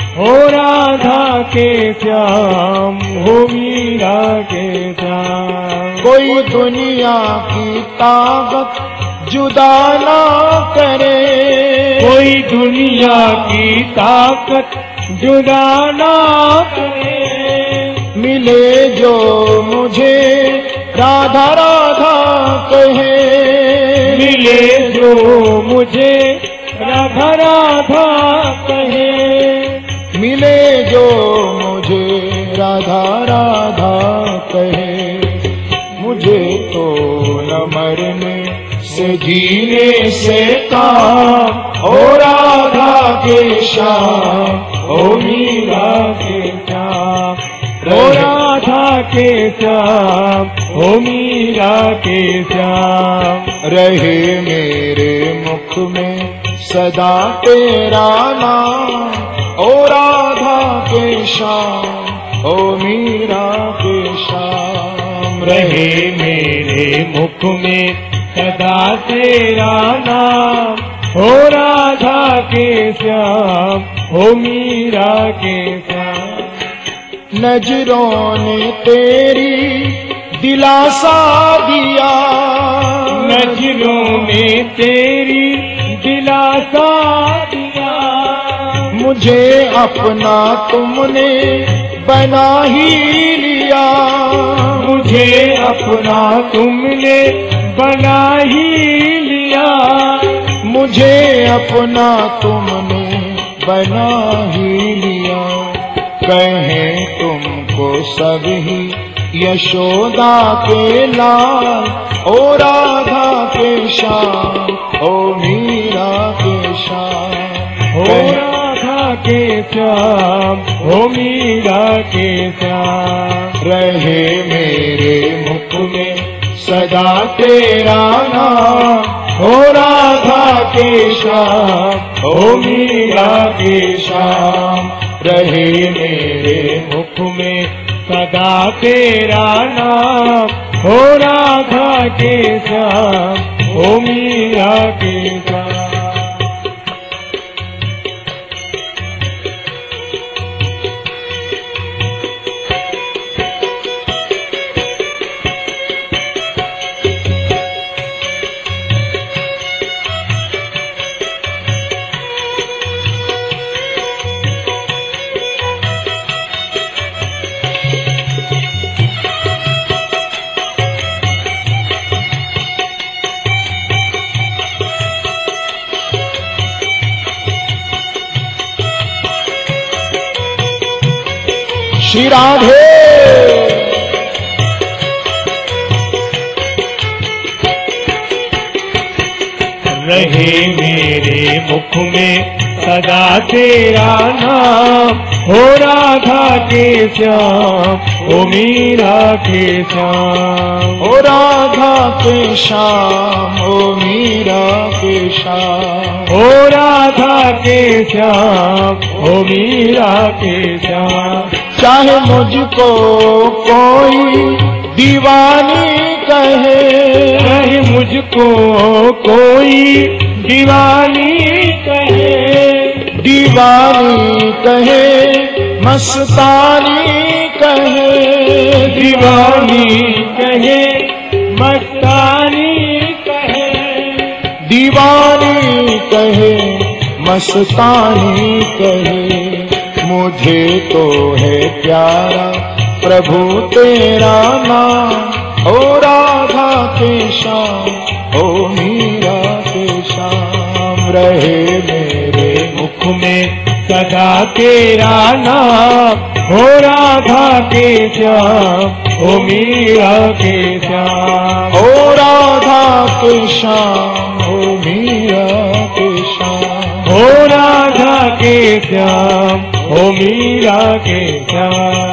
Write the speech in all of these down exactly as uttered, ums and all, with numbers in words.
हो राधा के श्याम, हो मीरा के श्याम। कोई दुनिया की ताकत जुदा ना करे, कोई दुनिया की ताकत जुदा ना करे। मिले जो मुझे राधा राधा कहे, मिले जो मुझे राधा राधा कहे। मिले जो मुझे राधा राधा कहे। मुझे तो न मरने से जीने से काम, ओ राधा के श्याम, ओ मीरा के श्याम। ओ राधा के श्याम, ओ मीरा के श्याम। रहे मेरे मुख में सदा तेरा नाम, ओ राधा के श्याम, ओ मीरा के श्याम। रहे मेरे मुख में सदा तेरा नाम, हो राधा के श्याम, हो मीरा के श्याम। नजरों ने तेरी दिलासा दिया, नजरों ने तेरी दिलासा दिया। मुझे अपना तुमने बना ही लिया, मुझे अपना तुमने बना ही लिया। मुझे अपना तुमने बना ही लिया। कहें तुमको सभी यशोदा के लाल, ओ राधा के श्याम, ओ मीरा के श्याम। हो राधा के श्याम, हो मीरा के श्याम। रहे मेरे मुख में सदा तेरा नाम, हो राधा के श्याम, हो मीरा के श्याम। रहे मेरे मुख में सदा तेरा नाम, हो राधा के श्याम, हो मीरा के श्याम। श्री राधे। रहे मेरे मुख में सदा तेरा नाम, हो राधा के श्याम, हो मीरा के श्याम। हो राधा के श्याम, हो मीरा के श्याम। हो राधा के श्याम, हो मीरा के श्याम। चाहे मुझको कोई दीवानी कहे, चाहे मुझको कोई दीवानी कहे। दीवानी कहे, मस्तानी कहे। दीवानी कहे, मस्तानी कहे। दीवानी कहे, मस्तानी कहे। मुझे तो है प्यारा प्रभु तेरा नाम, ओ राधा के श्याम, ओ मीरा के श्याम। रहे मेरे मुख में सदा तेरा नाम, हो राधा के श्याम, हो मीरा के श्याम। ओ राधा के श्याम, ओ मीरा के श्याम। हो राधा के श्याम, हो मीरा के श्याम।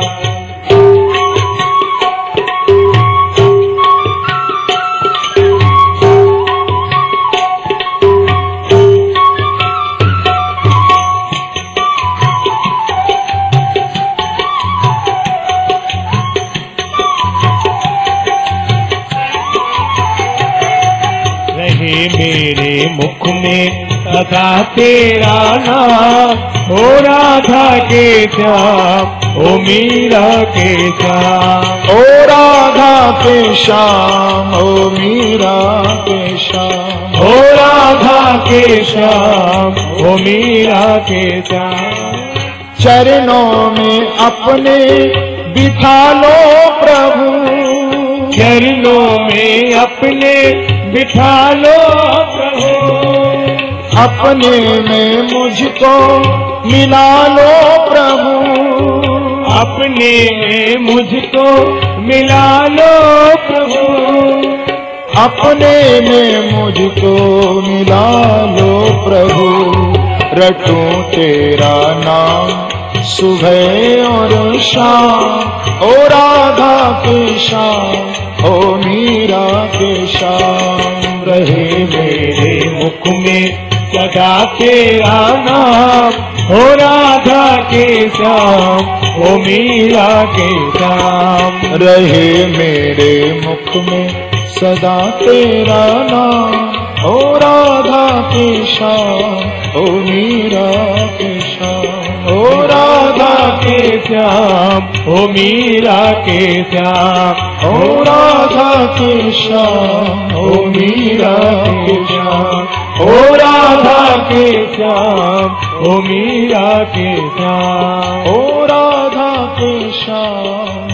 रहे मेरे मुख में सदा तेरा नाम, ओ राधा के श्याम, ओ मीरा के श्याम। ओ राधा के श्याम, ओ मीरा के श्याम। ओ राधा के श्याम, ओ मीरा के श्याम। चरणों में अपने बिठा लो प्रभु, चरणों में अपने बिठा लो प्रभु। अपने में मुझको मिला लो प्रभु, अपने में मुझको मिला लो प्रभु। अपने में मुझको मिला लो प्रभु। रटूं तेरा नाम सुबह और शाम, ओ राधा के श्याम, ओ मीरा के श्याम। रहे मेरे मुख में सदा तेरा नाम, ओ राधा के श्याम, ओ मीरा के श्याम। रहे मेरे मुख में सदा तेरा नाम, ओ राधा के श्याम, ओ मीरा के श्याम। ओ राधा के श्याम, ओ मीरा के श्याम। ओ राधा के श्याम, ओ मीरा के श्याम। ओ राधा के श्याम, ओ मीरा के श्याम। ओ राधा के श्याम।